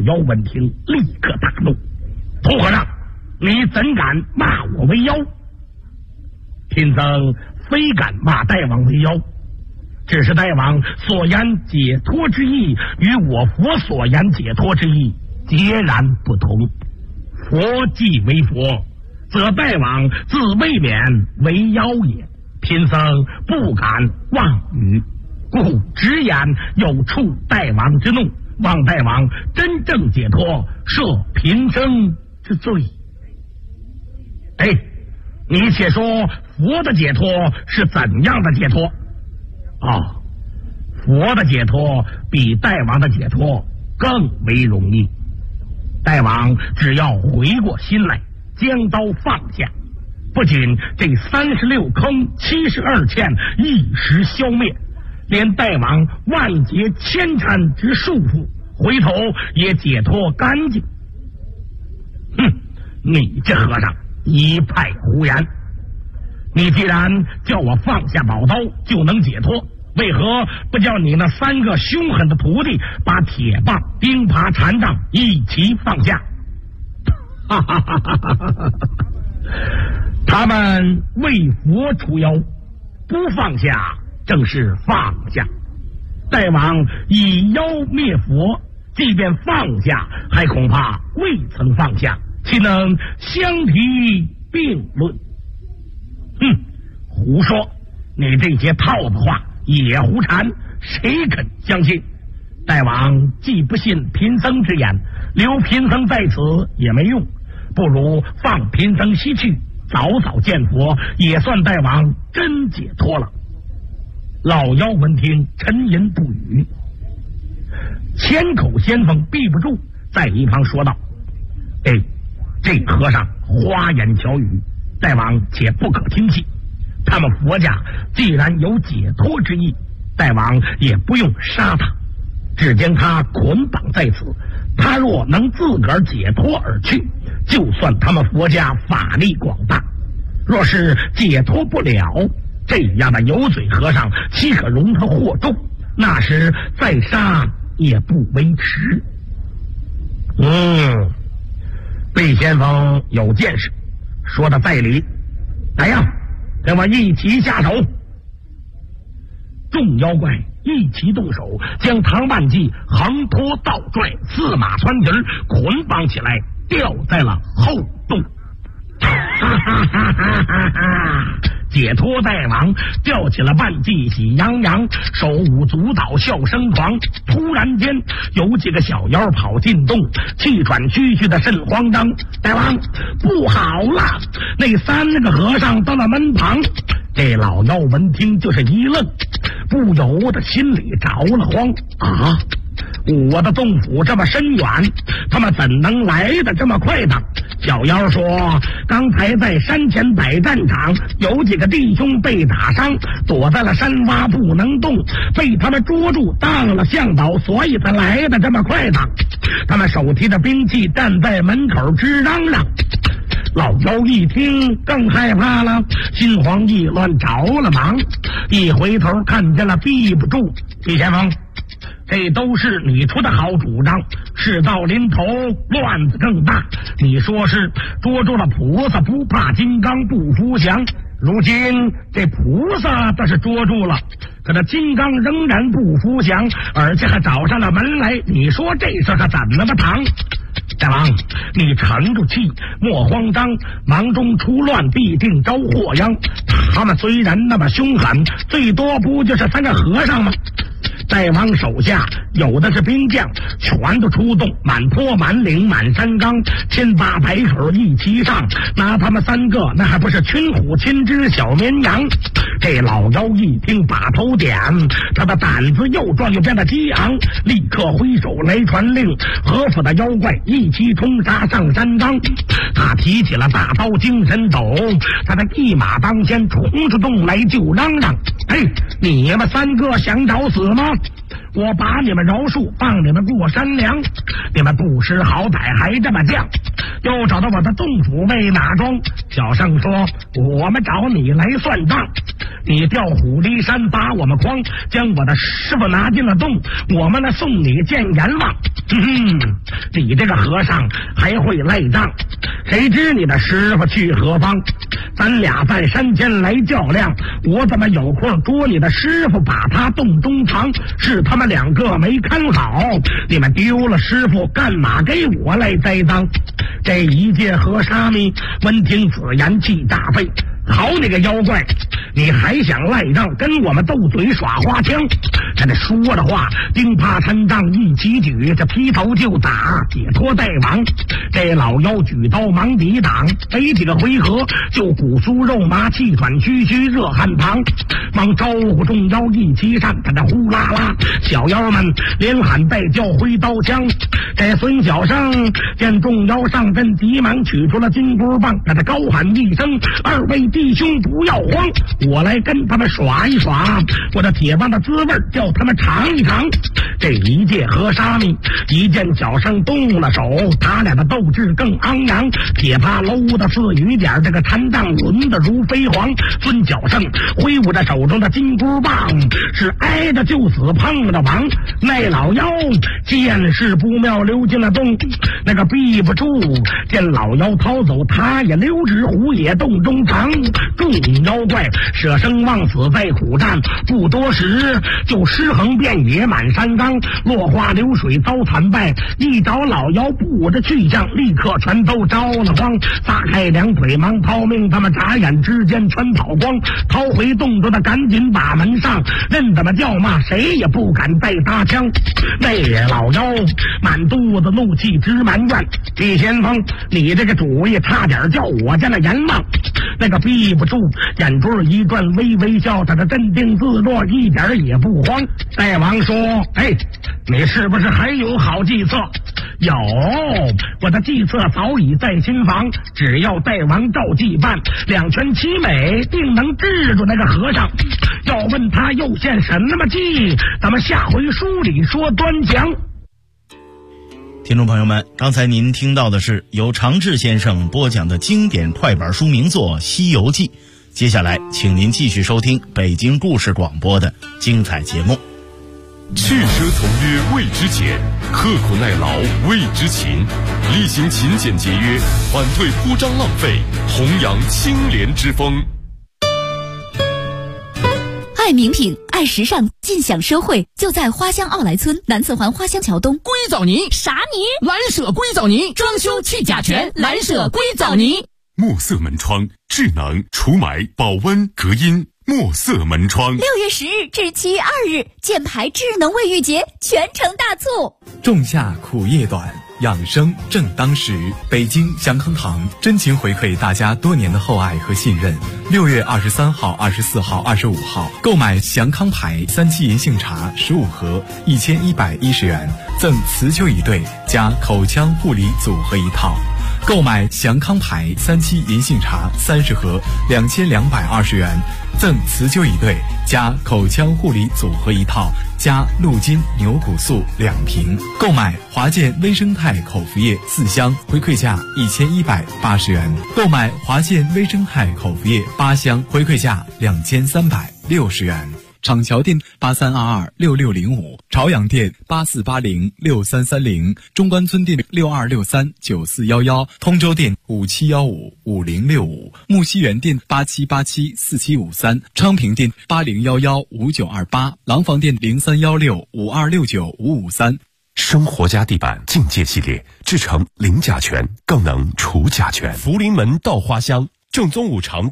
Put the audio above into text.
妖闻听，立刻大怒：童和尚，你怎敢骂我为妖？贫僧非敢骂大王为妖，只是大王所言解脱之意与我佛所言解脱之意截然不同。佛既为佛，则大王自未免为妖也，贫僧不敢妄语，故直言有触大王之怒，望大王真正解脱，赦贫僧之罪。哎，你且说佛的解脱是怎样的解脱？哦，佛的解脱比大王的解脱更为容易。大王只要回过心来，将刀放下，不仅这36坑72欠一时消灭，连大王万劫千缠之束缚，回头也解脱干净。哼，你这和尚一派胡言！你既然叫我放下宝刀就能解脱，为何不叫你那3个凶狠的徒弟把铁棒、钉耙、禅杖一起放下？哈哈哈哈哈哈！他们为佛除妖，不放下正是放下。大王以妖灭佛，即便放下，还恐怕未曾放下，岂能相提并论？哼，胡说！你这些套子话也胡缠，谁肯相信？大王既不信贫僧之言，留贫僧在此也没用，不如放贫僧西去，早早见佛，也算大王真解脱了。老妖闻听，沉吟不语。千口先锋避不住，在一旁说道：哎，这和尚花言巧语，大王且不可听信。他们佛家既然有解脱之意，大王也不用杀他，只将他捆绑在此。他若能自个儿解脱而去，就算他们佛家法力广大；若是解脱不了，这样的油嘴和尚岂可容他惑众？那时再杀也不为迟。魏先锋有见识，说的在理。来呀，跟我一起下手！众妖怪一齐动手，将唐万济横拖倒拽，4马穿蹄捆绑起来，吊在了后洞。哈哈哈哈哈哈！解脱大王吊起了万济，喜洋洋，手舞足蹈，笑声狂。突然间，有几个小妖跑进洞，气喘吁吁的甚慌张。大王，不好了！那3个和尚到了门旁。这老妖闻听就是一愣，不由得心里着了慌啊！我的洞府这么深远，他们怎能来的这么快呢？小妖说，刚才在山前摆战场，有几个弟兄被打伤，躲在了山洼不能动，被他们捉住当了向导，所以才来的这么快呢。他们手提着兵器站在门口直嚷嚷。老妖一听更害怕了，心慌意乱，着了忙，一回头看见了避不住。李先锋，这都是你出的好主张，事到临头乱子更大。你说是捉住了菩萨不怕金刚不服降，如今这菩萨倒是捉住了，可这金刚仍然不服降，而且还找上了门来，你说这事可怎么谈？大王，你沉住气，莫慌张，忙中出乱必定招祸殃。他们虽然那么凶狠，最多不就是3个和尚吗？大王手下有的是兵将，全都出动，满坡满岭满山岗，千八百口一齐上，拿他们3个那还不是群虎亲只小绵羊？这老妖一听把头点，他的胆子又壮又变得激昂，立刻挥手来传令，和府的妖怪一齐冲杀上山岗。他提起了大刀精神斗，他的一马当先冲出洞来就嚷嚷：哎，你们3个想找死吗？我把你们饶恕，放你们过山梁。你们不识好歹还这么犟，又找到我的洞府为哪桩？小圣说，我们找你来算账，你调虎离山把我们诓，将我的师傅拿进了洞，我们呢送你见阎王。 你这个和尚还会赖账，谁知你的师傅去何方？咱俩在山间来较量，我怎么有空捉你的师傅，把他洞中藏？是他们两个没看好，你们丢了师傅，干嘛给我来栽赃？这一介和沙弥闻听此言，气大肺。好你个妖怪，你还想赖账，跟我们斗嘴耍花枪？这说的话钉耙参杖一起举，这劈头就打，解脱大王。这老妖举刀忙抵挡，没几个回合就骨酥肉麻，气喘吁吁热汗淌。忙招呼众妖一起上，他这呼啦啦，小妖们连喊带叫挥刀枪。这孙小生见众妖上阵，急忙取出了金箍棒，他高喊一声：二位弟兄不要慌，我来跟他们耍一耍我的铁棒的滋味，叫他们尝一尝。这一介和沙弥一见小生动了手，他俩的斗志更昂扬，铁耙搂的似雨点，这个禅杖抡的如飞黄。孙小生挥舞着手中的金箍棒，是挨着就死碰着亡。那老妖见势不妙，溜进了洞，那个避不住，见老妖逃走，他也溜之虎也洞中藏。众妖怪舍生忘死在苦战，不多时就尸横遍野满山冈，落花流水遭惨败。一找老妖不知去向，立刻全都着了慌，撒开两腿忙逃命，他们眨眼之间全跑光。逃回洞中的赶紧把门上，任他们叫骂，谁也不敢再搭腔。那老妖满肚子怒气直埋怨，李先锋，你这个主意差点叫我家的阎王。那个避不住，眼珠一转，微微笑，他的镇定自若，一点也不慌。大王说：哎，你是不是还有好计策？有，我的计策早已在心房，只要大王照计办，两全其美，定能治住那个和尚。要问他又献什么计，咱们下回书里说端详。 听众朋友们，刚才您听到的是由常志先生播讲的经典快板书名作《西游记》，接下来请您继续收听北京故事广播的精彩节目。 去奢从约谓之俭，刻苦耐劳谓之勤，厉行勤俭节约，反对铺张浪费，弘扬清廉之风。 爱名品，爱时尚，尽享奢惠，就在花乡奥莱村南四环花乡桥东。 硅藻泥啥泥？ 蓝舍硅藻泥，装修去甲醛，蓝舍硅藻泥。 墨色门窗，智能除霾、保温、隔音。墨色门窗。6 月10日至7月2日，箭牌智能卫浴节全城大促。 仲夏苦夜短，养生正当时。北京祥康堂真情回馈大家多年的厚爱和信任。6月23号、24号、25号，购买祥康牌3七银杏茶15盒，1110元，赠磁灸一对加口腔护理组合一套。购买祥康牌3七银杏茶30盒，2220元，赠磁灸一对加口腔护理组合一套，加鹿筋牛骨素2瓶。购买华健微生态口服液4箱，回馈价1180元。购买华健微生态口服液8箱，回馈价2360元。厂桥店83226605，朝阳店84806330，中关村店62639411，通州店57155065，木樨园店87874753，昌平店80115928，廊坊店031652695553。 生活家地板境界系列，制成零甲醛，更能除甲醛。福临门稻花香，正宗五常